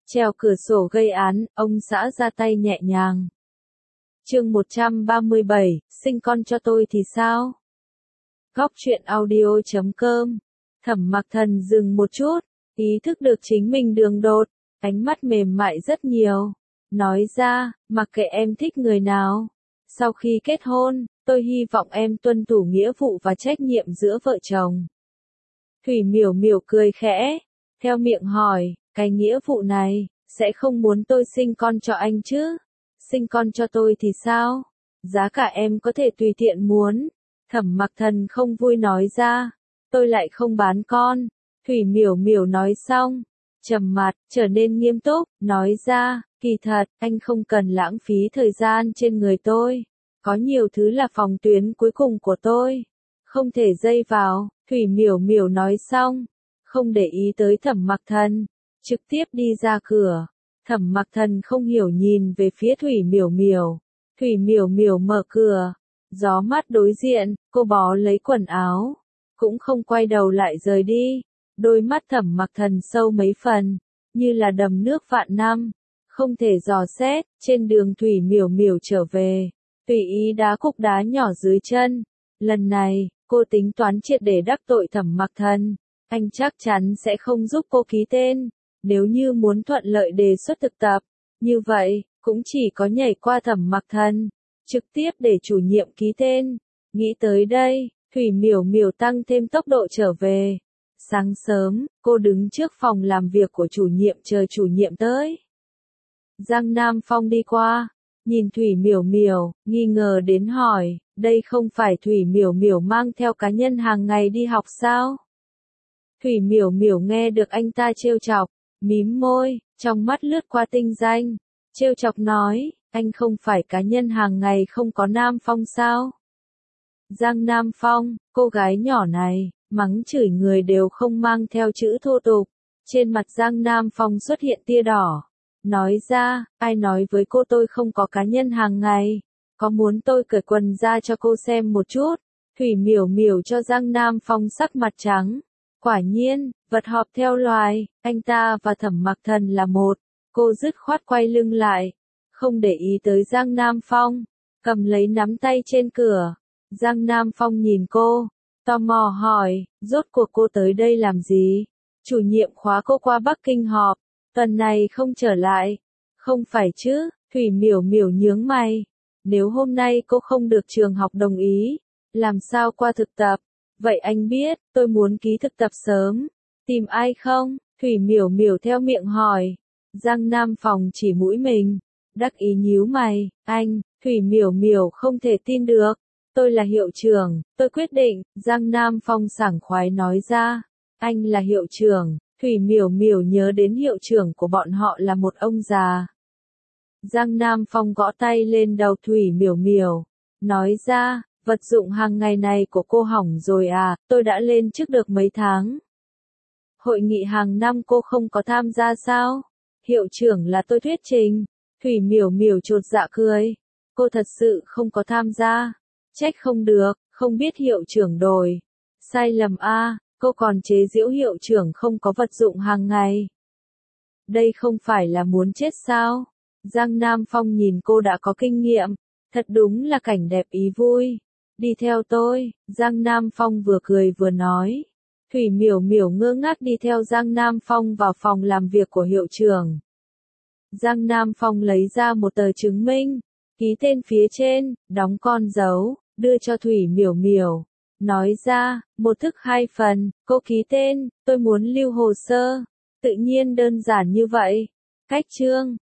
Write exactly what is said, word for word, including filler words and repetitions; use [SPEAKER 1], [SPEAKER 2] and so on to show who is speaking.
[SPEAKER 1] Trèo cửa sổ gây án, ông xã ra tay nhẹ nhàng. Chương một trăm ba mươi bảy, sinh con cho tôi thì sao? Góc truyện audio chấm com. Thẩm Mặc Thần dừng một chút, ý thức được chính mình đường đột, ánh mắt mềm mại rất nhiều. Nói ra, mặc kệ em thích người nào. Sau khi kết hôn, tôi hy vọng em tuân thủ nghĩa vụ và trách nhiệm giữa vợ chồng. Thủy Miểu Miểu cười khẽ, theo miệng hỏi, cái nghĩa vụ này, sẽ không muốn tôi sinh con cho anh chứ? Sinh con cho tôi thì sao? Giá cả em có thể tùy tiện muốn. Thẩm Mặc Thần không vui nói ra, tôi lại không bán con. Thủy Miểu Miểu nói xong, trầm mặt, trở nên nghiêm túc, nói ra, kỳ thật, anh không cần lãng phí thời gian trên người tôi. Có nhiều thứ là phòng tuyến cuối cùng của tôi. Không thể dây vào, Thủy Miểu Miểu nói xong, không để ý tới Thẩm Mặc Thần, trực tiếp đi ra cửa. Thẩm Mặc Thần không hiểu nhìn về phía Thủy Miểu Miểu. Thủy Miểu Miểu mở cửa, gió mát đối diện, cô bó lấy quần áo, cũng không quay đầu lại rời đi. Đôi mắt Thẩm Mặc Thần sâu mấy phần, như là đầm nước vạn năm, không thể dò xét. Trên đường Thủy Miểu Miểu trở về, tùy ý đá cục đá nhỏ dưới chân. Lần này, cô tính toán triệt để đắc tội Thẩm Mặc Thần. Anh chắc chắn sẽ không giúp cô ký tên. Nếu như muốn thuận lợi đề xuất thực tập, như vậy, cũng chỉ có nhảy qua Thẩm Mặc Thần, trực tiếp để chủ nhiệm ký tên. Nghĩ tới đây, Thủy Miểu Miểu tăng thêm tốc độ trở về. Sáng sớm, cô đứng trước phòng làm việc của chủ nhiệm chờ chủ nhiệm tới. Giang Nam Phong đi qua, nhìn Thủy Miểu Miểu, nghi ngờ đến hỏi, đây không phải Thủy Miểu Miểu mang theo cá nhân hàng ngày đi học sao? Thủy Miểu Miểu nghe được anh ta trêu chọc, mím môi, trong mắt lướt qua tinh danh, trêu chọc nói, anh không phải cá nhân hàng ngày không có Nam Phong sao? Giang Nam Phong, cô gái nhỏ này, mắng chửi người đều không mang theo chữ thô tục. Trên mặt Giang Nam Phong xuất hiện tia đỏ. Nói ra, ai nói với cô tôi không có cá nhân hàng ngày? Có muốn tôi cởi quần ra cho cô xem một chút? Thủy Miểu Miểu cho Giang Nam Phong sắc mặt trắng. Quả nhiên, vật họp theo loài, anh ta và Thẩm Mặc Thần là một. Cô dứt khoát quay lưng lại, không để ý tới Giang Nam Phong, cầm lấy nắm tay trên cửa. Giang Nam Phong nhìn cô, tò mò hỏi, rốt cuộc cô tới đây làm gì? Chủ nhiệm khóa cô qua Bắc Kinh họp, tuần này không trở lại. Không phải chứ? Thủy Miểu Miểu nhướng mày. Nếu hôm nay cô không được trường học đồng ý, làm sao qua thực tập? Vậy anh biết, tôi muốn ký thực tập sớm. Tìm ai không? Thủy Miểu Miểu theo miệng hỏi. Giang Nam Phong chỉ mũi mình, đắc ý nhíu mày, anh. Thủy Miểu Miểu không thể tin được. Tôi là hiệu trưởng, tôi quyết định. Giang Nam Phong sảng khoái nói ra. Anh là hiệu trưởng. Thủy Miểu Miểu nhớ đến hiệu trưởng của bọn họ là một ông già. Giang Nam Phong gõ tay lên đầu Thủy Miểu Miểu, nói ra, vật dụng hàng ngày này của cô hỏng rồi à, tôi đã lên chức được mấy tháng. Hội nghị hàng năm cô không có tham gia sao? Hiệu trưởng là tôi thuyết trình. Thủy Miểu Miểu chột dạ cười. Cô thật sự không có tham gia. Trách không được, không biết hiệu trưởng đổi. Sai lầm a, cô còn chế giễu hiệu trưởng không có vật dụng hàng ngày. Đây không phải là muốn chết sao? Giang Nam Phong nhìn cô đã có kinh nghiệm. Thật đúng là cảnh đẹp ý vui. Đi theo tôi, Giang Nam Phong vừa cười vừa nói. Thủy Miểu Miểu ngơ ngác đi theo Giang Nam Phong vào phòng làm việc của hiệu trưởng. Giang Nam Phong lấy ra một tờ chứng minh, ký tên phía trên, đóng con dấu, đưa cho Thủy Miểu Miểu. Nói ra, một thức hai phần, cô ký tên, tôi muốn lưu hồ sơ. Tự nhiên đơn giản như vậy. Cách chương.